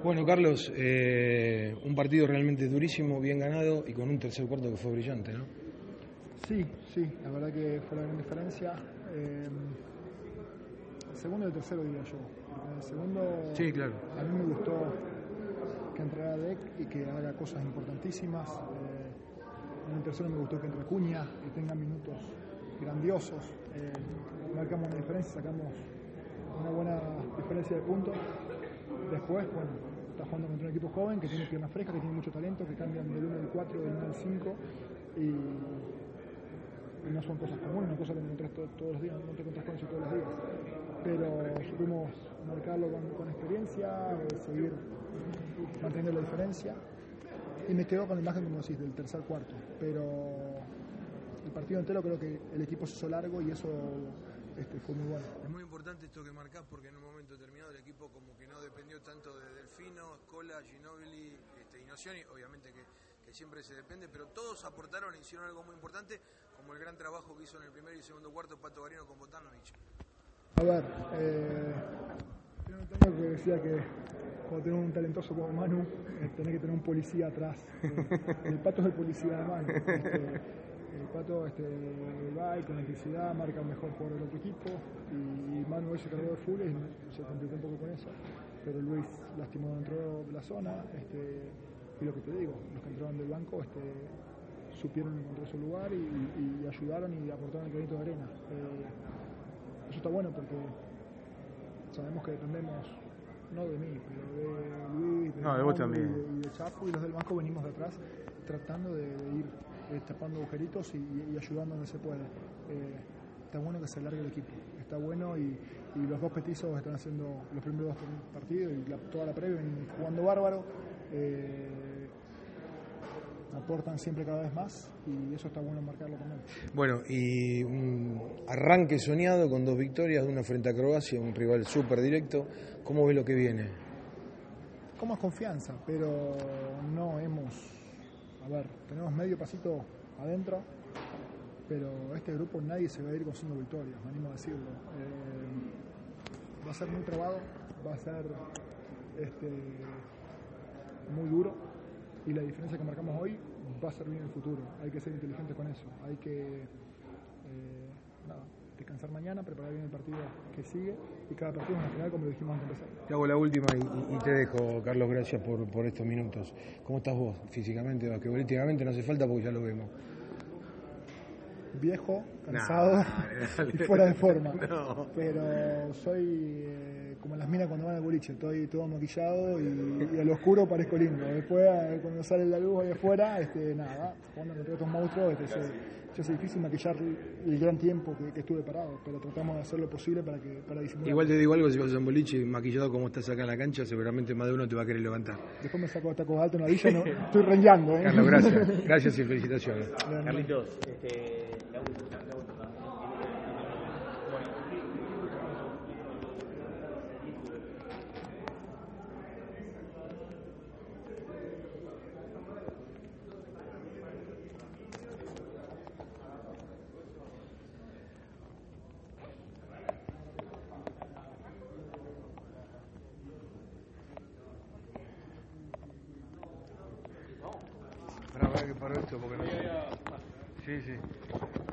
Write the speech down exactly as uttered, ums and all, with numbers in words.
Bueno, Carlos, eh, un partido realmente durísimo, bien ganado y con un tercer cuarto que fue brillante, ¿no? Sí, sí, la verdad que fue la gran diferencia. Eh, el segundo y el tercero diría yo. En el segundo, sí, claro. A mí me gustó que entrara Deck y que haga cosas importantísimas. Eh, en el tercero me gustó que entre Acuña, que tenga minutos grandiosos. Eh, marcamos una diferencia, sacamos una buena diferencia de puntos. Después, bueno, está jugando contra un equipo joven que tiene piernas frescas, que tiene mucho talento, que cambian del uno al cuatro, del uno al cinco y, y no son cosas comunes, una cosa que no encontrás to, todos los días, no te encontrás con eso todos los días. Pero supimos marcarlo con, con experiencia, eh, seguir manteniendo la diferencia y me quedo con la imagen, como decís, del tercer cuarto. Pero el partido entero creo que el equipo se hizo largo y eso este, fue muy bueno. Es muy importante esto que marcás porque en un momento determinado el equipo como que no dependió tanto de Delfino, Scola, Ginóbili este, y Nocioni, obviamente que, que siempre se depende, pero todos aportaron e hicieron algo muy importante, como el gran trabajo que hizo en el primer y segundo cuarto Pato Garino con Bogdanovic. A ver, eh, tengo que decía que cuando tenés un talentoso como Manu, eh, tenés que tener un policía atrás. Eh, el Pato es el policía de Manu. Este, el Pato este, va y con electricidad marca el mejor jugador del otro equipo y Manu hoy se cargó de full y se complicó un poco con eso, pero Luis lastimó dentro de la zona este, y lo que te digo, los que entraron del banco este, supieron encontrar su lugar y, y, y ayudaron y aportaron el granito de arena. Eh, eso está bueno porque sabemos que dependemos no de mí, pero de Luis, de, no, de vos también. Y de, y de Chapo, y los del banco venimos de atrás tratando de, de ir eh, tapando agujeritos y, y ayudando donde se puede. Eh, está bueno que se alargue el equipo, está bueno y, y los dos petizos están haciendo los primeros dos partidos y la, toda la previa vienen jugando bárbaro, eh, aportan siempre cada vez más y eso está bueno marcarlo también. Bueno, y un arranque soñado con dos victorias, una frente a Croacia, un rival súper directo. ¿Cómo ves lo que viene? Con más confianza, pero no hemos... A ver, tenemos medio pasito adentro, pero este grupo nadie se va a ir con cinco victorias, me animo a decirlo. Eh, va a ser muy trabado, va a ser este, muy duro y la diferencia que marcamos hoy va a servir en el futuro. Hay que ser inteligentes con eso, hay que eh, nada, descansar mañana, preparar bien el partido que sigue y cada partido es una final como lo dijimos antes de empezar. Te hago la última y, y te dejo, Carlos, gracias por, por estos minutos. ¿Cómo estás vos físicamente? Basquetbolísticamente no hace falta porque ya lo vemos. Viejo, cansado nah, y fuera de forma, no. Pero soy eh, como las minas cuando van al boliche, estoy todo maquillado y, y al oscuro parezco lindo. Después eh, cuando sale la luz ahí afuera, este, nada, jugando contra estos monstruos, este, se, se hace difícil maquillar el gran tiempo que, que estuve parado, pero tratamos de hacer lo posible para que para disimular. Igual te digo algo, si vas a un boliche maquillado como estás acá en la cancha, seguramente más de uno te va a querer levantar. Después me saco los tacos altos en la villa, no, estoy rengueando. ¿eh? Carlos, gracias, gracias y felicitaciones. Carlitos, este, la última, la última. Para ver que paro esto porque no sé. Sí, sí.